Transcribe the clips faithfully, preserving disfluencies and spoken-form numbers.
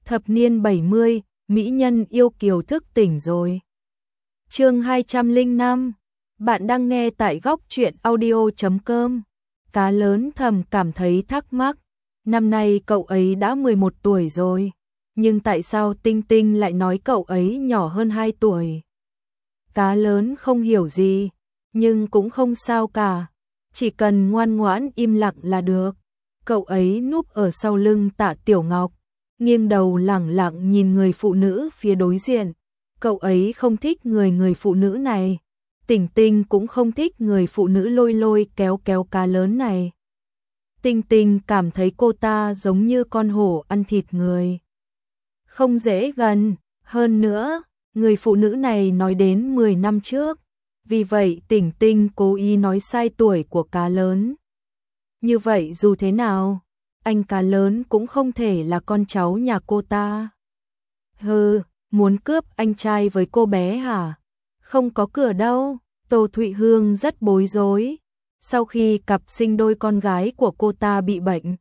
Thập niên bảy mươi, mỹ nhân yêu kiều thức tỉnh rồi. Chương hai trăm lẻ năm. Bạn đang nghe tại góc truyện audio chấm com. Cá lớn thầm cảm thấy thắc mắc, năm nay cậu ấy đã mười một tuổi rồi, nhưng tại sao Tinh Tinh lại nói cậu ấy nhỏ hơn hai tuổi? Cá lớn không hiểu gì, nhưng cũng không sao cả, chỉ cần ngoan ngoãn im lặng là được. Cậu ấy núp ở sau lưng Tạ Tiểu Ngọc, nghiêng đầu lẳng lặng nhìn người phụ nữ phía đối diện. Cậu ấy không thích người người phụ nữ này. Tinh Tinh cũng không thích người phụ nữ lôi lôi kéo kéo cá lớn này. Tinh Tinh cảm thấy cô ta giống như con hổ ăn thịt người, không dễ gần. Hơn nữa, người phụ nữ này nói đến mười năm trước, vì vậy Tinh Tinh cố ý nói sai tuổi của cá lớn. Như vậy dù thế nào, anh cá lớn cũng không thể là con cháu nhà cô ta. Hừ, muốn cướp anh trai với cô bé hả? Không có cửa đâu. Tô Thụy Hương rất bối rối. Sau khi cặp sinh đôi con gái của cô ta bị bệnh,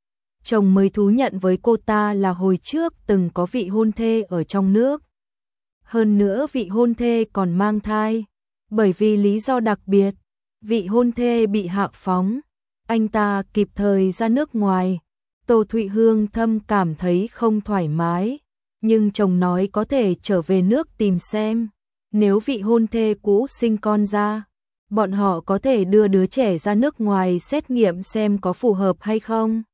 chồng mới thú nhận với cô ta là hồi trước từng có vị hôn thê ở trong nước. Hơn nữa vị hôn thê còn mang thai. Bởi vì lý do đặc biệt, vị hôn thê bị hạ phóng, anh ta kịp thời ra nước ngoài. Tô Thụy Hương thâm cảm thấy không thoải mái, nhưng chồng nói có thể trở về nước tìm xem. Nếu vị hôn thê cũ sinh con ra, bọn họ có thể đưa đứa trẻ ra nước ngoài xét nghiệm xem có phù hợp hay không.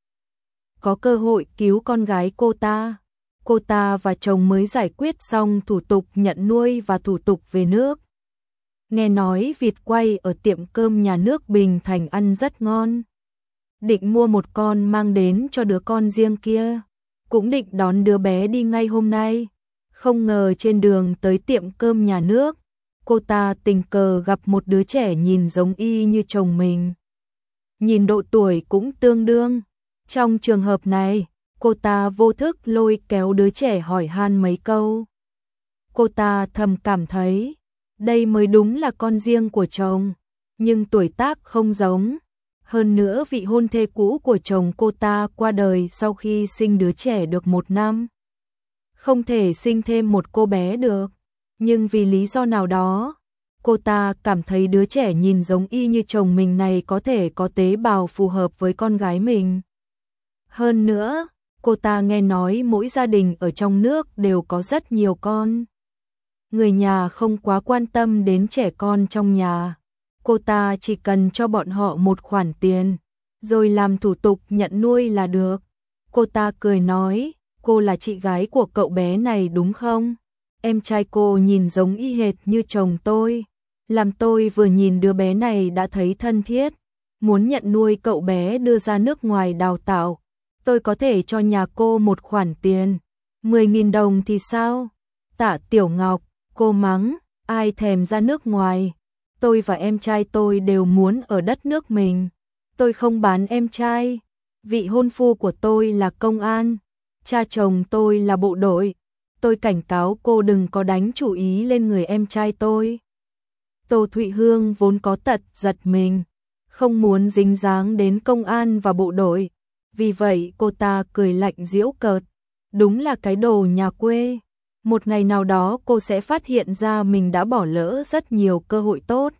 Có cơ hội cứu con gái cô ta. Cô ta và chồng mới giải quyết xong thủ tục nhận nuôi và thủ tục về nước. Nghe nói vịt quay ở tiệm cơm nhà nước Bình Thành ăn rất ngon. Định mua một con mang đến cho đứa con riêng kia. Cũng định đón đứa bé đi ngay hôm nay. Không ngờ trên đường tới tiệm cơm nhà nước, cô ta tình cờ gặp một đứa trẻ nhìn giống y như chồng mình. Nhìn độ tuổi cũng tương đương. Trong trường hợp này, cô ta vô thức lôi kéo đứa trẻ hỏi han mấy câu. Cô ta thầm cảm thấy, đây mới đúng là con riêng của chồng, nhưng tuổi tác không giống. Hơn nữa vị hôn thê cũ của chồng cô ta qua đời sau khi sinh đứa trẻ được một năm. Không thể sinh thêm một cô bé được, nhưng vì lý do nào đó, cô ta cảm thấy đứa trẻ nhìn giống y như chồng mình này có thể có tế bào phù hợp với con gái mình. Hơn nữa, cô ta nghe nói mỗi gia đình ở trong nước đều có rất nhiều con. Người nhà không quá quan tâm đến trẻ con trong nhà. Cô ta chỉ cần cho bọn họ một khoản tiền, rồi làm thủ tục nhận nuôi là được. Cô ta cười nói, cô là chị gái của cậu bé này đúng không? Em trai cô nhìn giống y hệt như chồng tôi. Làm tôi vừa nhìn đứa bé này đã thấy thân thiết. Muốn nhận nuôi cậu bé đưa ra nước ngoài đào tạo. Tôi có thể cho nhà cô một khoản tiền. mười nghìn đồng thì sao? Tạ Tiểu Ngọc, cô mắng, ai thèm ra nước ngoài. Tôi và em trai tôi đều muốn ở đất nước mình. Tôi không bán em trai. Vị hôn phu của tôi là công an. Cha chồng tôi là bộ đội. Tôi cảnh cáo cô đừng có đánh chủ ý lên người em trai tôi. Tô Thụy Hương vốn có tật giật mình, không muốn dính dáng đến công an và bộ đội. Vì vậy cô ta cười lạnh giễu cợt. Đúng là cái đồ nhà quê. Một ngày nào đó cô sẽ phát hiện ra mình đã bỏ lỡ rất nhiều cơ hội tốt.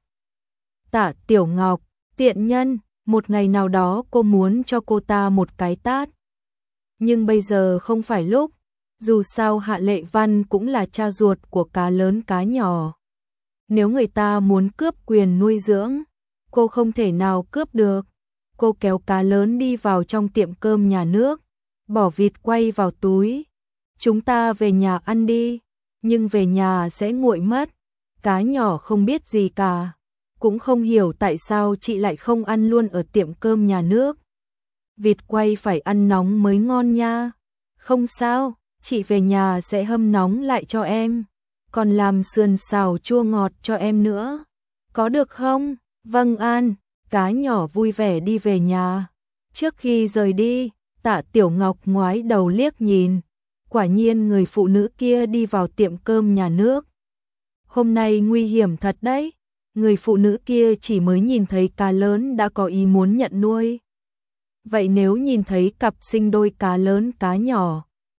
Tạ Tiểu Ngọc, tiện nhân, một ngày nào đó cô muốn cho cô ta một cái tát. Nhưng bây giờ không phải lúc, dù sao Hạ Lệ Văn cũng là cha ruột của cá lớn cá nhỏ. Nếu người ta muốn cướp quyền nuôi dưỡng, cô không thể nào cướp được. Cô kéo cá lớn đi vào trong tiệm cơm nhà nước, bỏ vịt quay vào túi. Chúng ta về nhà ăn đi, nhưng về nhà sẽ nguội mất. Cá nhỏ không biết gì cả, cũng không hiểu tại sao chị lại không ăn luôn ở tiệm cơm nhà nước. Vịt quay phải ăn nóng mới ngon nha. Không sao, chị về nhà sẽ hâm nóng lại cho em. Còn làm sườn xào chua ngọt cho em nữa. Có được không? Vâng An. Cá nhỏ vui vẻ đi về nhà. Trước khi rời đi, Tạ Tiểu Ngọc ngoái đầu liếc nhìn. Quả nhiên người phụ nữ kia đi vào tiệm cơm nhà nước. Hôm nay nguy hiểm thật đấy. Người phụ nữ kia chỉ mới nhìn thấy cá lớn đã có ý muốn nhận nuôi. Vậy nếu nhìn thấy cặp sinh đôi cá lớn cá nhỏ,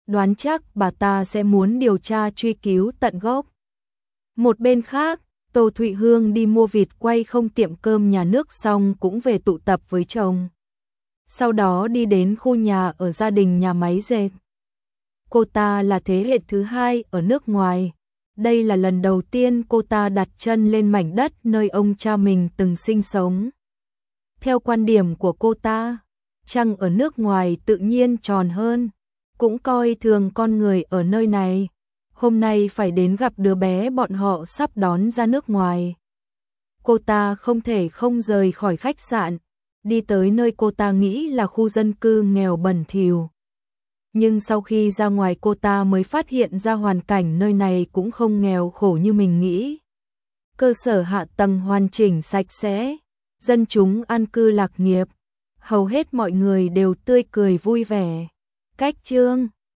đoán chắc bà ta sẽ muốn điều tra truy cứu tận gốc. Một bên khác, Tô Thụy Hương đi mua vịt quay không tiệm cơm nhà nước xong cũng về tụ tập với chồng. Sau đó đi đến khu nhà ở gia đình nhà máy dệt. Cô ta là thế hệ thứ hai ở nước ngoài. Đây là lần đầu tiên cô ta đặt chân lên mảnh đất nơi ông cha mình từng sinh sống. Theo quan điểm của cô ta, trăng ở nước ngoài tự nhiên tròn hơn, cũng coi thường con người ở nơi này. Hôm nay phải đến gặp đứa bé bọn họ sắp đón ra nước ngoài. Cô ta không thể không rời khỏi khách sạn, đi tới nơi cô ta nghĩ là khu dân cư nghèo bẩn thỉu. Nhưng sau khi ra ngoài cô ta mới phát hiện ra hoàn cảnh nơi này cũng không nghèo khổ như mình nghĩ. Cơ sở hạ tầng hoàn chỉnh sạch sẽ, dân chúng an cư lạc nghiệp, hầu hết mọi người đều tươi cười vui vẻ. Cách chương